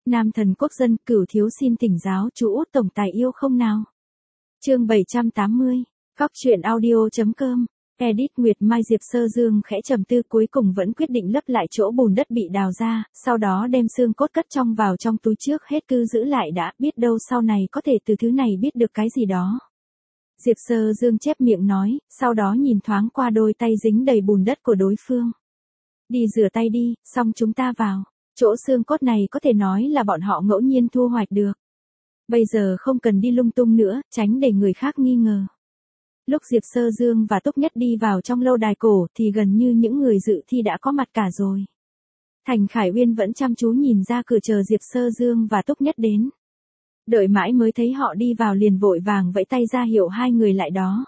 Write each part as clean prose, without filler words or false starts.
Nam thần quốc dân, Cửu thiếu xin thỉnh giáo chú Út tổng tài yêu không nào. Chương 780. Góc truyện audio.com. Edit Nguyệt Mai. Diệp Sơ Dương khẽ trầm tư, cuối cùng vẫn quyết định lấp lại chỗ bùn đất bị đào ra, sau đó đem xương cốt cất vào trong túi trước hết cứ giữ lại đã, biết đâu sau này có thể từ thứ này biết được cái gì đó. Diệp Sơ Dương chép miệng nói, sau đó nhìn thoáng qua đôi tay dính đầy bùn đất của đối phương. Đi rửa tay đi, xong chúng ta vào. Chỗ xương cốt này có thể nói là bọn họ ngẫu nhiên thu hoạch được. Bây giờ không cần đi lung tung nữa, tránh để người khác nghi ngờ. Lúc Diệp Sơ Dương và Túc Nhất đi vào trong lâu đài cổ thì gần như những người dự thi đã có mặt cả rồi. Thành Khải Uyên vẫn chăm chú nhìn ra cửa chờ Diệp Sơ Dương và Túc Nhất đến. Đợi mãi mới thấy họ đi vào liền vội vàng vẫy tay ra hiệu hai người lại đó.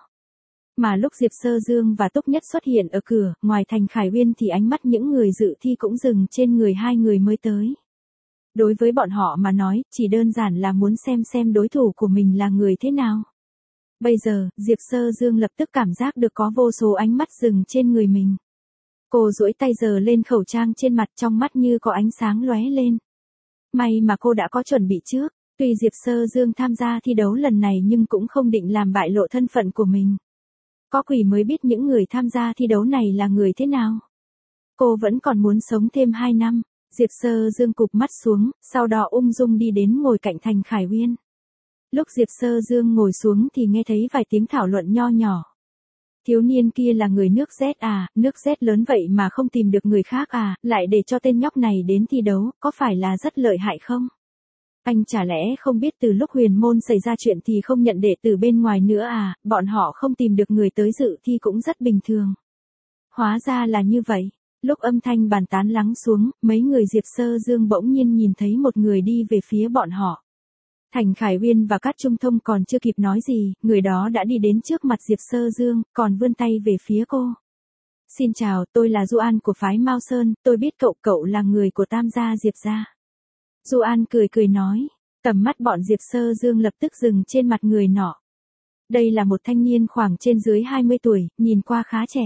Mà lúc Diệp Sơ Dương và Túc Nhất xuất hiện ở cửa, ngoài Thành Khải Uyên thì ánh mắt những người dự thi cũng dừng trên người hai người mới tới. Đối với bọn họ mà nói, chỉ đơn giản là muốn xem đối thủ của mình là người thế nào. Bây giờ, Diệp Sơ Dương lập tức cảm giác được có vô số ánh mắt dừng trên người mình. Cô duỗi tay giơ lên khẩu trang trên mặt, trong mắt như có ánh sáng lóe lên. May mà cô đã có chuẩn bị trước, tuy Diệp Sơ Dương tham gia thi đấu lần này nhưng cũng không định làm bại lộ thân phận của mình. Có quỷ mới biết những người tham gia thi đấu này là người thế nào. Cô vẫn còn muốn sống thêm 2 năm. Diệp Sơ Dương cụp mắt xuống, sau đó ung dung đi đến ngồi cạnh Thành Khải Uyên. Lúc Diệp Sơ Dương ngồi xuống thì nghe thấy vài tiếng thảo luận nho nhỏ. Thiếu niên kia là người nước Z à, nước Z lớn vậy mà không tìm được người khác à, lại để cho tên nhóc này đến thi đấu, có phải là rất lợi hại không? Anh chả lẽ không biết từ lúc huyền môn xảy ra chuyện thì không nhận đệ tử bên ngoài nữa à, bọn họ không tìm được người tới dự thi cũng rất bình thường. Hóa ra là như vậy. Lúc âm thanh bàn tán lắng xuống, mấy người Diệp Sơ Dương bỗng nhiên nhìn thấy một người đi về phía bọn họ. Thành Khải Uyên và Cát Trung Thông còn chưa kịp nói gì, người đó đã đi đến trước mặt Diệp Sơ Dương, còn vươn tay về phía cô. Xin chào, tôi là Du An của phái Mao Sơn, tôi biết cậu là người của Tam gia Diệp gia. Du An cười nói, tầm mắt bọn Diệp Sơ Dương lập tức dừng trên mặt người nọ. Đây là một thanh niên khoảng trên dưới 20 tuổi, nhìn qua khá trẻ.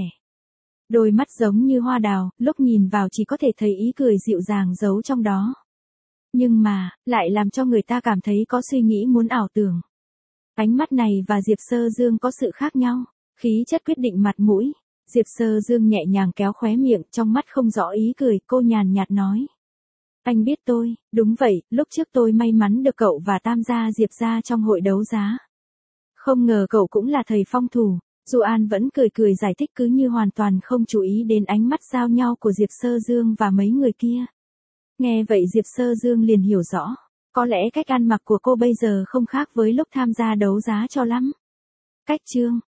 Đôi mắt giống như hoa đào, lúc nhìn vào chỉ có thể thấy ý cười dịu dàng giấu trong đó. Nhưng mà, lại làm cho người ta cảm thấy có suy nghĩ muốn ảo tưởng. Ánh mắt này và Diệp Sơ Dương có sự khác nhau, khí chất quyết định mặt mũi. Diệp Sơ Dương nhẹ nhàng kéo khóe miệng, trong mắt không rõ ý cười, cô nhàn nhạt nói. Anh biết tôi, đúng vậy, lúc trước tôi may mắn được cậu và Tam gia Diệp gia trong hội đấu giá. Không ngờ cậu cũng là thầy phong thủ. Du An vẫn cười giải thích cứ như hoàn toàn không chú ý đến ánh mắt giao nhau của Diệp Sơ Dương và mấy người kia. Nghe vậy Diệp Sơ Dương liền hiểu rõ, có lẽ cách ăn mặc của cô bây giờ không khác với lúc tham gia đấu giá cho lắm. Cách chương